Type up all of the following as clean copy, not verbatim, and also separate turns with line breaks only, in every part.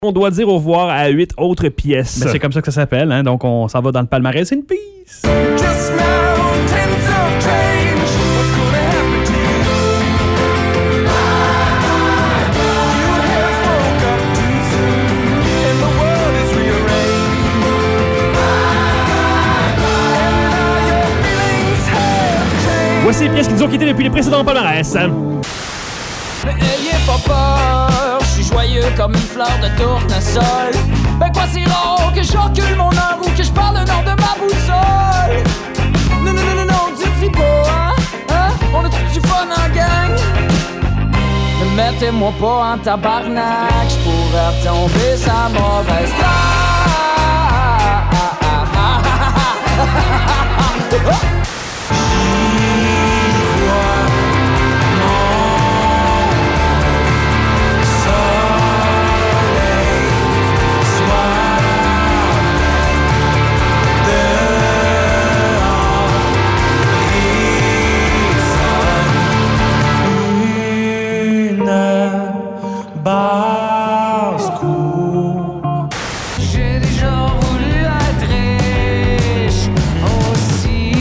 On doit dire au revoir à 8 autres pièces.
Ben, c'est comme ça que ça s'appelle, hein? Donc on s'en va dans le palmarès. C'est une piste.
Voici les pièces qui nous ont quittés depuis les précédents palmarès.
Mais ayez pas peur, je suis joyeux comme une fleur de tournesol. Ben quoi c'est rare que j'encule mon heure ou que je parle le nord de ma boussole. Non, non, non, non, non, dites-y pas, hein? On a tout du fun en gang. Ne mettez-moi pas en tabarnak, je pourrais retomber sa mauvaise j'ai déjà voulu être riche aussi.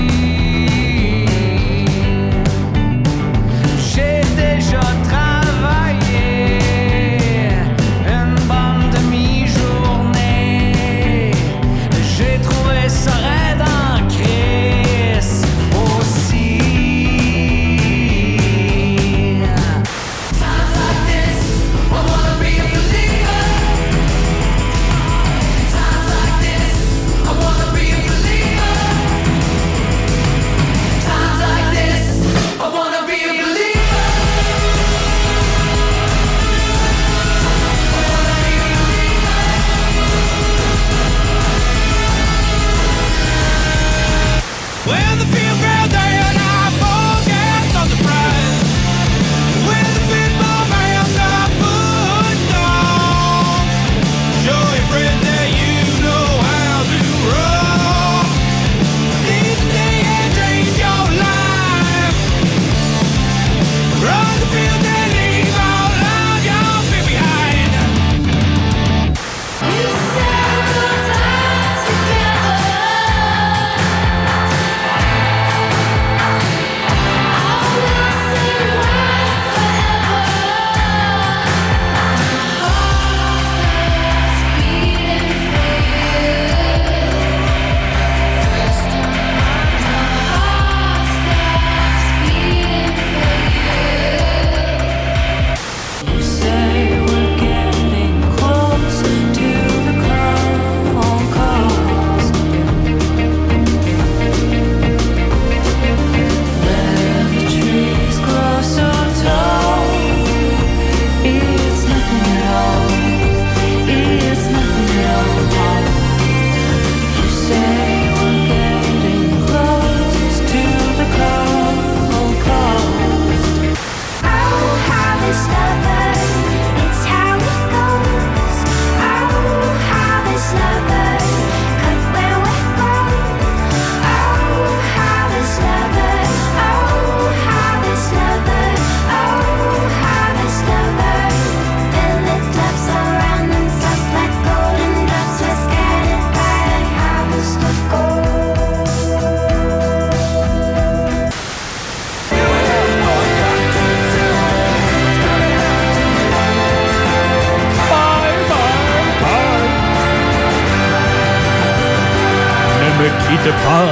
J'ai déjà travaillé une bonne demi-journée. J'ai trouvé ça raide en crise aussi. Times like this, I wanna be a believer. Times like this, I wanna be a believer. Times like this, I wanna be a believer. When the field ground down, I focused on the prize. When the people man the footstone, show your friends that you know how to roll. Seize the day and change your life. Run the field and leave all of your fear behind. We said good times together. You say we're getting close to the Concourse. Where the trees grow so tall, it's nothing at all. It's nothing at all. You say we're getting close to the Concourse.
Oh, how this lover, it's how it goes. Oh, how this lover, cut where we're going. Oh, how this lover, oh, how this lover, oh, how this lover. Fill the clubs around them, soft like golden drops, we're scattered by a harvest of gold.
Ne me quitte pas.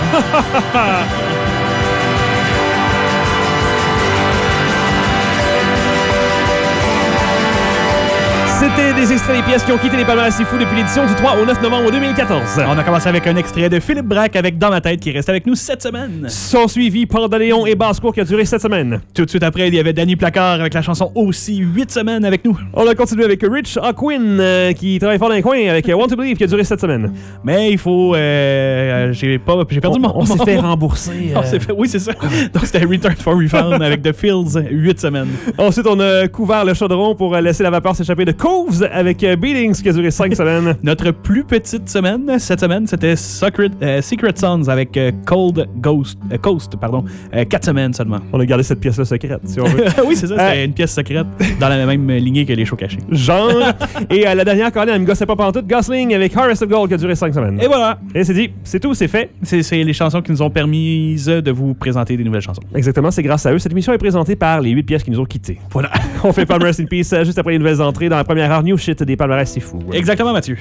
C'était des extraits des pièces qui ont quitté les palmarès si fous depuis l'édition du 3 au 9 novembre 2014.
On a commencé avec un extrait de Philippe Braque avec Dans ma tête qui reste avec nous cette semaine.
Sont suivis Pandaléon et Basse-Cour qui a duré 7 semaines.
Tout de suite après, il y avait Danny Placard avec la chanson Aussi 8 semaines avec nous.
On a continué avec Rich Hawkwin qui travaille fort dans les coins avec Want to Believe qui a duré 7 semaines.
Mais il faut... j'ai perdu mon...
On s'est fait rembourser.
On s'est fait... Oui, c'est ça. Donc c'était Return for Refund avec The Fields 8 semaines.
Ensuite, on a couvert le chaudron pour laisser la vapeur s'échapper de Cold Moves avec Beatings qui a duré 5 semaines.
Notre plus petite semaine, cette semaine, c'était Secret Sons avec Cold Coast, 4 semaines seulement.
On a gardé cette pièce-là secrète, si on veut.
Oui, c'est ça, c'était une pièce secrète dans la même lignée que les shows cachés.
Genre. Et la dernière, quand elle me gossait pas pantoute, Gosling avec Harvest of Gold qui a duré 5 semaines.
Et voilà.
Et c'est dit, c'est tout, c'est fait.
C'est les chansons qui nous ont permis de vous présenter des nouvelles chansons.
Exactement, c'est grâce à eux. Cette émission est présentée par les 8 pièces qui nous ont quittés.
Voilà.
On fait Palmarès in Peace juste après les nouvelles entrées dans la première heure. New shit des Palmarès, c'est fou.
Exactement, Mathieu.